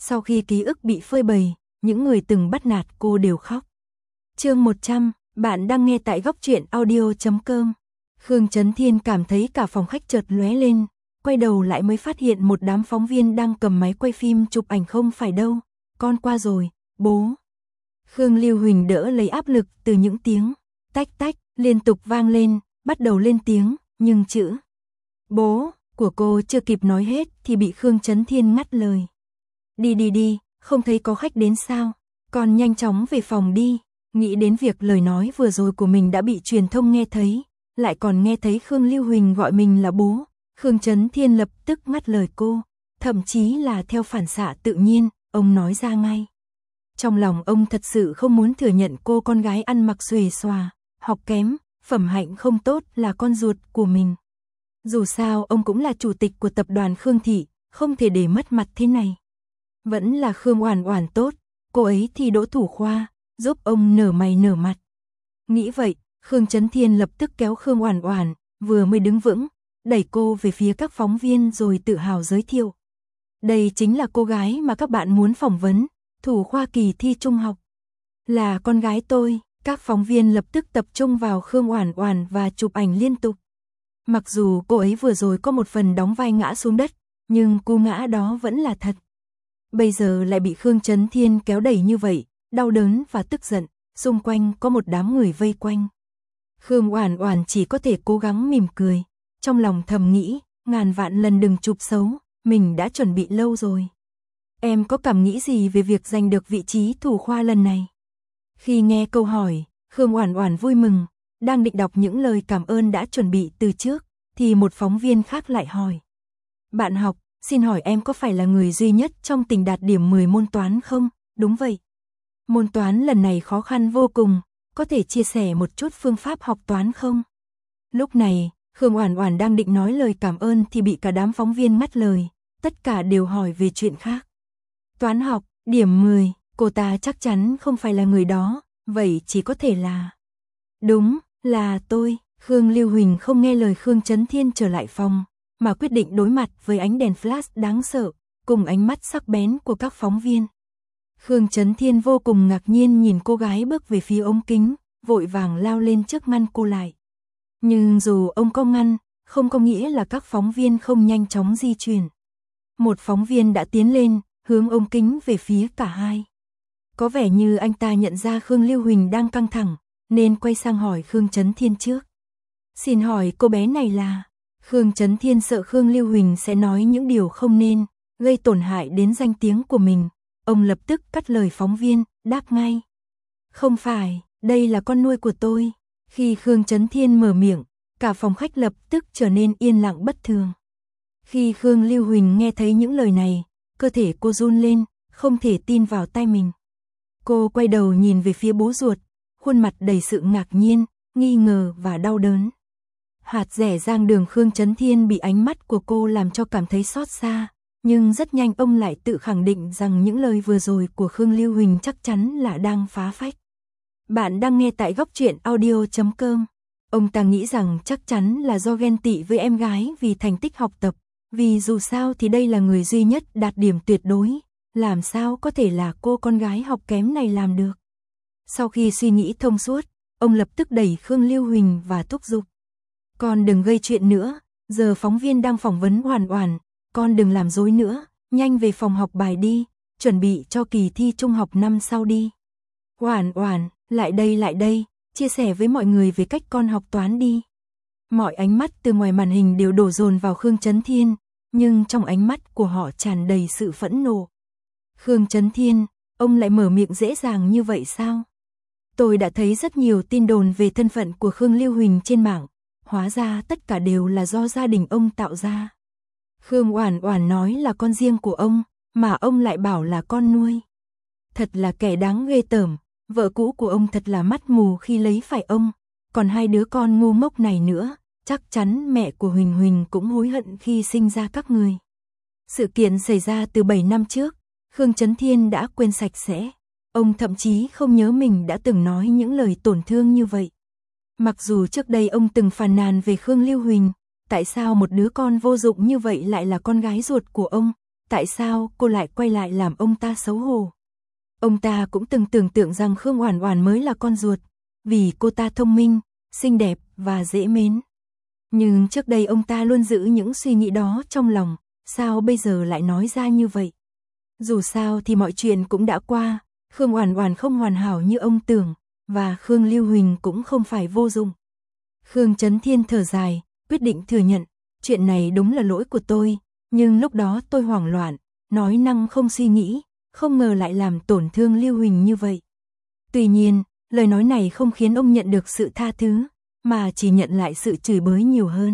Sau khi ký ức bị phơi bày, những người từng bắt nạt cô đều khóc. Chương 100, bạn đang nghe tại góc truyện audio.com. Khương Chấn Thiên cảm thấy cả phòng khách chợt lóe lên, quay đầu lại mới phát hiện một đám phóng viên đang cầm máy quay phim chụp ảnh. Không phải đâu, con qua rồi, bố. Khương Lưu Huỳnh đỡ lấy áp lực từ những tiếng tách tách liên tục vang lên, bắt đầu lên tiếng, nhưng chữ bố của cô chưa kịp nói hết thì bị Khương Chấn Thiên ngắt lời. Đi, không thấy có khách đến sao, con nhanh chóng về phòng đi. Nghĩ đến việc lời nói vừa rồi của mình đã bị truyền thông nghe thấy, lại còn nghe thấy Khương Lưu Huỳnh gọi mình là bố, Khương Chấn Thiên lập tức ngắt lời cô, thậm chí là theo phản xạ tự nhiên, ông nói ra ngay. Trong lòng ông thật sự không muốn thừa nhận cô con gái ăn mặc xuề xòa, học kém, phẩm hạnh không tốt là con ruột của mình. Dù sao ông cũng là chủ tịch của tập đoàn Khương Thị, không thể để mất mặt thế này. Vẫn là Khương Oản Oản tốt, cô ấy thì đỗ thủ khoa, giúp ông nở mày nở mặt. Nghĩ vậy, Khương Chấn Thiên lập tức kéo Khương Oản Oản, vừa mới đứng vững, đẩy cô về phía các phóng viên rồi tự hào giới thiệu. Đây chính là cô gái mà các bạn muốn phỏng vấn, thủ khoa kỳ thi trung học. Là con gái tôi. Các phóng viên lập tức tập trung vào Khương Oản Oản và chụp ảnh liên tục. Mặc dù cô ấy vừa rồi có một phần đóng vai ngã xuống đất, nhưng cú ngã đó vẫn là thật. Bây giờ lại bị Khương Chấn Thiên kéo đẩy như vậy, đau đớn và tức giận, xung quanh có một đám người vây quanh. Khương Oản Oản chỉ có thể cố gắng mỉm cười, trong lòng thầm nghĩ, ngàn vạn lần đừng chụp xấu, mình đã chuẩn bị lâu rồi. Em có cảm nghĩ gì về việc giành được vị trí thủ khoa lần này? Khi nghe câu hỏi, Khương Oản Oản vui mừng, đang định đọc những lời cảm ơn đã chuẩn bị từ trước, thì một phóng viên khác lại hỏi. Bạn học, xin hỏi em có phải là người duy nhất trong tỉnh đạt điểm 10 môn toán không? Đúng vậy. Môn toán lần này khó khăn vô cùng, có thể chia sẻ một chút phương pháp học toán không? Lúc này, Khương Oản Oản đang định nói lời cảm ơn thì bị cả đám phóng viên ngắt lời, tất cả đều hỏi về chuyện khác. Toán học, điểm 10. Cô ta chắc chắn không phải là người đó, vậy chỉ có thể là... Đúng, là tôi. Khương Lưu Huỳnh không nghe lời Khương Chấn Thiên trở lại phòng, mà quyết định đối mặt với ánh đèn flash đáng sợ, cùng ánh mắt sắc bén của các phóng viên. Khương Chấn Thiên vô cùng ngạc nhiên nhìn cô gái bước về phía ống kính, vội vàng lao lên trước ngăn cô lại. Nhưng dù ông có ngăn, không có nghĩa là các phóng viên không nhanh chóng di chuyển. Một phóng viên đã tiến lên, hướng ống kính về phía cả hai. Có vẻ như anh ta nhận ra Khương Lưu Huỳnh đang căng thẳng, nên quay sang hỏi Khương Chấn Thiên trước. Xin hỏi cô bé này là... Khương Chấn Thiên sợ Khương Lưu Huỳnh sẽ nói những điều không nên, gây tổn hại đến danh tiếng của mình. Ông lập tức cắt lời phóng viên, đáp ngay. Không phải, đây là con nuôi của tôi. Khi Khương Chấn Thiên mở miệng, cả phòng khách lập tức trở nên yên lặng bất thường. Khi Khương Lưu Huỳnh nghe thấy những lời này, cơ thể cô run lên, không thể tin vào tai mình. Cô quay đầu nhìn về phía bố ruột, khuôn mặt đầy sự ngạc nhiên, nghi ngờ và đau đớn. Hạt rẻ rang đường Khương Chấn Thiên bị ánh mắt của cô làm cho cảm thấy xót xa, nhưng rất nhanh ông lại tự khẳng định rằng những lời vừa rồi của Khương Lưu Huỳnh chắc chắn là đang phá phách. Bạn đang nghe tại góc truyện audio.com. Ông ta nghĩ rằng chắc chắn là do ghen tị với em gái vì thành tích học tập, vì dù sao thì đây là người duy nhất đạt điểm tuyệt đối, làm sao có thể là cô con gái học kém này làm được. Sau khi suy nghĩ thông suốt, ông lập tức đẩy Khương Lưu Huỳnh và thúc giục. Con đừng gây chuyện nữa, giờ phóng viên đang phỏng vấn Oản Oản, con đừng làm rối nữa, nhanh về phòng học bài đi, chuẩn bị cho kỳ thi trung học năm sau đi. Oản Oản, lại đây, chia sẻ với mọi người về cách con học toán đi. Mọi ánh mắt từ ngoài màn hình đều đổ dồn vào Khương Chấn Thiên, nhưng trong ánh mắt của họ tràn đầy sự phẫn nộ. Khương Chấn Thiên, ông lại mở miệng dễ dàng như vậy sao? Tôi đã thấy rất nhiều tin đồn về thân phận của Khương Lưu Huỳnh trên mạng, hóa ra tất cả đều là do gia đình ông tạo ra. Khương Oản Oản nói là con riêng của ông, mà ông lại bảo là con nuôi. Thật là kẻ đáng ghê tởm, vợ cũ của ông thật là mắt mù khi lấy phải ông, còn hai đứa con ngu ngốc này nữa, chắc chắn mẹ của Huỳnh Huỳnh cũng hối hận khi sinh ra các người. Sự kiện xảy ra từ 7 năm trước, Khương Chấn Thiên đã quên sạch sẽ, ông thậm chí không nhớ mình đã từng nói những lời tổn thương như vậy. Mặc dù trước đây ông từng phàn nàn về Khương Lưu Huỳnh, tại sao một đứa con vô dụng như vậy lại là con gái ruột của ông, Tại sao cô lại quay lại làm ông ta xấu hổ? Ông ta cũng từng tưởng tượng rằng Khương Oản Oản mới là con ruột, vì cô ta thông minh, xinh đẹp và dễ mến. Nhưng trước đây ông ta luôn giữ những suy nghĩ đó trong lòng, sao bây giờ lại nói ra như vậy? Dù sao thì mọi chuyện cũng đã qua, Khương Oản Oản không hoàn hảo như ông tưởng, và Khương Lưu Huỳnh cũng không phải vô dụng. Khương Chấn Thiên thở dài, quyết định thừa nhận, chuyện này đúng là lỗi của tôi, nhưng lúc đó tôi hoảng loạn, nói năng không suy nghĩ, không ngờ lại làm tổn thương Lưu Huỳnh như vậy. Tuy nhiên, lời nói này không khiến ông nhận được sự tha thứ, mà chỉ nhận lại sự chửi bới nhiều hơn.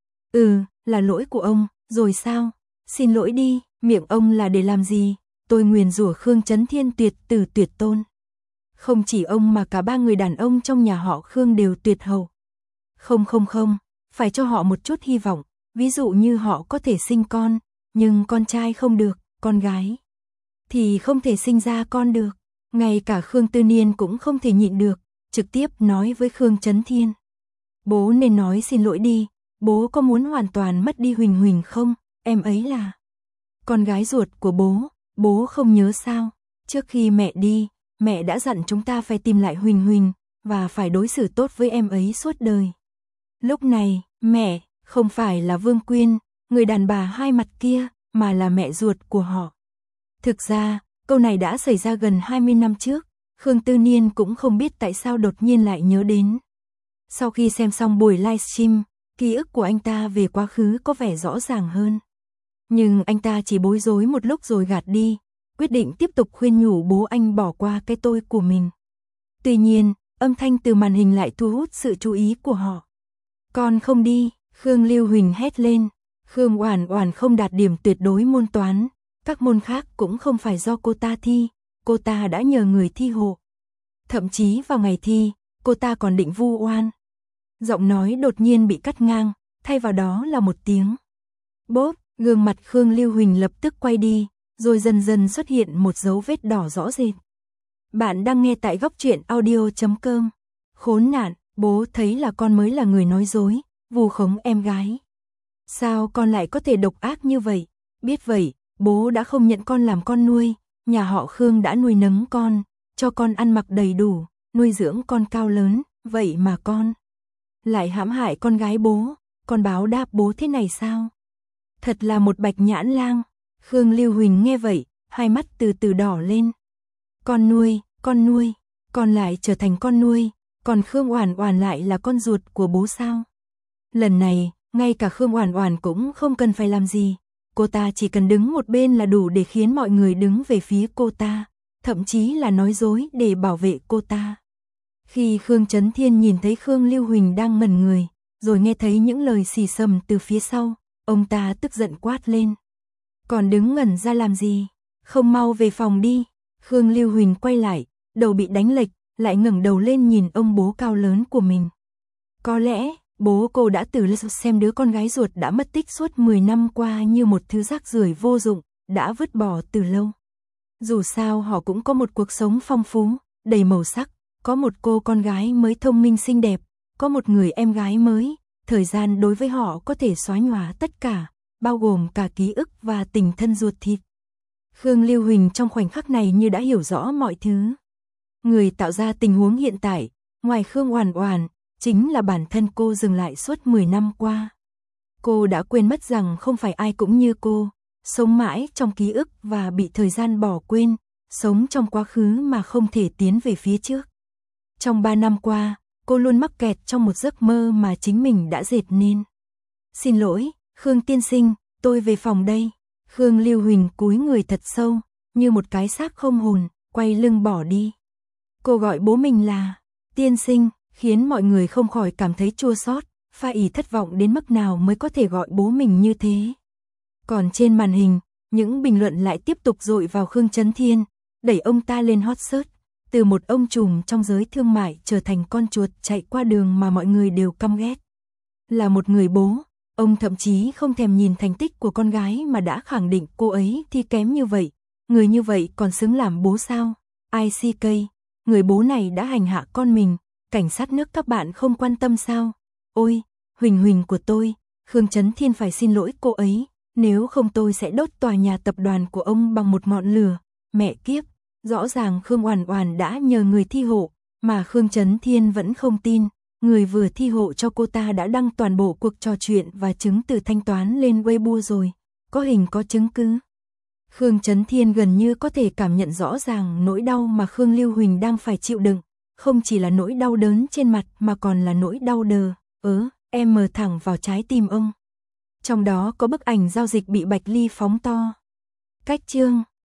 Là lỗi của ông, rồi sao? Xin lỗi đi, miệng ông là để làm gì? Tôi nguyền rủa Khương Chấn Thiên tuyệt tử tuyệt tôn. Không chỉ ông mà cả 3 người đàn ông trong nhà họ Khương đều tuyệt hậu. Không, phải cho họ một chút hy vọng, ví dụ như họ có thể sinh con, nhưng con trai không được, con gái thì không thể sinh ra con được. Ngay cả Khương Tư Niên cũng không thể nhịn được, trực tiếp nói với Khương Chấn Thiên. Bố nên nói xin lỗi đi, bố có muốn hoàn toàn mất đi Huỳnh Huỳnh không? Em ấy là con gái ruột của bố không nhớ sao? Trước khi mẹ đi, mẹ đã dặn chúng ta phải tìm lại Huỳnh Huỳnh, và phải đối xử tốt với em ấy suốt đời. Lúc này, mẹ, không phải là Vương Quyên, người đàn bà hai mặt kia, mà là mẹ ruột của họ. Thực ra, câu này đã xảy ra gần 20 năm trước, Khương Tư Niên cũng không biết tại sao đột nhiên lại nhớ đến. Sau khi xem xong buổi livestream, ký ức của anh ta về quá khứ có vẻ rõ ràng hơn. Nhưng anh ta chỉ bối rối một lúc rồi gạt đi, quyết định tiếp tục khuyên nhủ bố anh bỏ qua cái tôi của mình. Tuy nhiên, âm thanh từ màn hình lại thu hút sự chú ý của họ. Con không đi, Khương Lưu Huỳnh hét lên. Khương Oản Oản không đạt điểm tuyệt đối môn toán, các môn khác cũng không phải do cô ta thi, cô ta đã nhờ người thi hộ. Thậm chí vào ngày thi, cô ta còn định vu oan. Giọng nói đột nhiên bị cắt ngang, thay vào đó là một tiếng bốp, gương mặt Khương Lưu Huỳnh lập tức quay đi, rồi dần dần xuất hiện một dấu vết đỏ rõ rệt. Bạn đang nghe tại góc truyện audio.com. Khốn nạn, bố thấy là con mới là người nói dối, vu khống em gái. Sao con lại có thể độc ác như vậy? Biết vậy, bố đã không nhận con làm con nuôi, nhà họ Khương đã nuôi nấng con, cho con ăn mặc đầy đủ, nuôi dưỡng con cao lớn, vậy mà con lại hãm hại con gái bố, con báo đáp bố thế này sao? Thật là một bạch nhãn lang. Khương Lưu Huỳnh nghe vậy, hai mắt từ từ đỏ lên. Con nuôi, con lại trở thành con nuôi, còn Khương Oản Oản lại là con ruột của bố sao? Lần này, ngay cả Khương Oản Oản cũng không cần phải làm gì, cô ta chỉ cần đứng một bên là đủ để khiến mọi người đứng về phía cô ta, thậm chí là nói dối để bảo vệ cô ta. Khi Khương Chấn Thiên nhìn thấy Khương Lưu Huỳnh đang ngẩn người, rồi nghe thấy những lời xì xầm từ phía sau, ông ta tức giận quát lên. Còn đứng ngẩn ra làm gì? Không mau về phòng đi. Khương Lưu Huỳnh quay lại, đầu bị đánh lệch, lại ngẩng đầu lên nhìn ông bố cao lớn của mình. Có lẽ, bố cô đã từ lâu xem đứa con gái ruột đã mất tích suốt 10 năm qua như một thứ rác rưởi vô dụng, đã vứt bỏ từ lâu. Dù sao họ cũng có một cuộc sống phong phú, đầy màu sắc, có một cô con gái mới thông minh xinh đẹp, có một người em gái mới, thời gian đối với họ có thể xóa nhòa tất cả, bao gồm cả ký ức và tình thân ruột thịt. Khương Lưu Huỳnh trong khoảnh khắc này như đã hiểu rõ mọi thứ. Người tạo ra tình huống hiện tại, ngoài Khương Oản Oản, chính là bản thân cô dừng lại suốt 10 năm qua. Cô đã quên mất rằng không phải ai cũng như cô, sống mãi trong ký ức và bị thời gian bỏ quên, sống trong quá khứ mà không thể tiến về phía trước. Trong 3 năm qua, cô luôn mắc kẹt trong một giấc mơ mà chính mình đã dệt nên. Xin lỗi, Khương tiên sinh, tôi về phòng đây. Khương Lưu Huỳnh cúi người thật sâu, như một cái xác không hồn, quay lưng bỏ đi. Cô gọi bố mình là tiên sinh, khiến mọi người không khỏi cảm thấy chua xót, pha ỷ thất vọng đến mức nào mới có thể gọi bố mình như thế. Còn trên màn hình, những bình luận lại tiếp tục dội vào Khương Chấn Thiên, đẩy ông ta lên hot search, từ một ông trùm trong giới thương mại trở thành con chuột chạy qua đường mà mọi người đều căm ghét. Là một người bố, ông thậm chí không thèm nhìn thành tích của con gái mà đã khẳng định cô ấy thi kém như vậy, người như vậy còn xứng làm bố sao? ICK, người bố này đã hành hạ con mình, cảnh sát nước các bạn không quan tâm sao? Ôi, Huỳnh Huỳnh của tôi, Khương Chấn Thiên phải xin lỗi cô ấy, nếu không tôi sẽ đốt tòa nhà tập đoàn của ông bằng một ngọn lửa. Mẹ kiếp, rõ ràng Khương Oản Oản đã nhờ người thi hộ, mà Khương Chấn Thiên vẫn không tin. Người vừa thi hộ cho cô ta đã đăng toàn bộ cuộc trò chuyện và chứng từ thanh toán lên Weibo rồi, có hình có chứng cứ. Khương Chấn Thiên gần như có thể cảm nhận rõ ràng nỗi đau mà Khương Lưu Huỳnh đang phải chịu đựng, không chỉ là nỗi đau đớn trên mặt mà còn là nỗi đau đờ, mở thẳng vào trái tim ông. Trong đó có bức ảnh giao dịch bị Bạch Ly phóng to. Cách chương